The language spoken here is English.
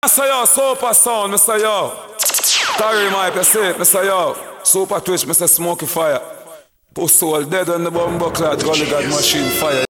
I say yo, super sound, Mr. Yo. Carry my you see it, Mr. Yo. Super twitch, Mr. Smoky Fire. Pussy all dead on the bumbo clad, gully god machine fire.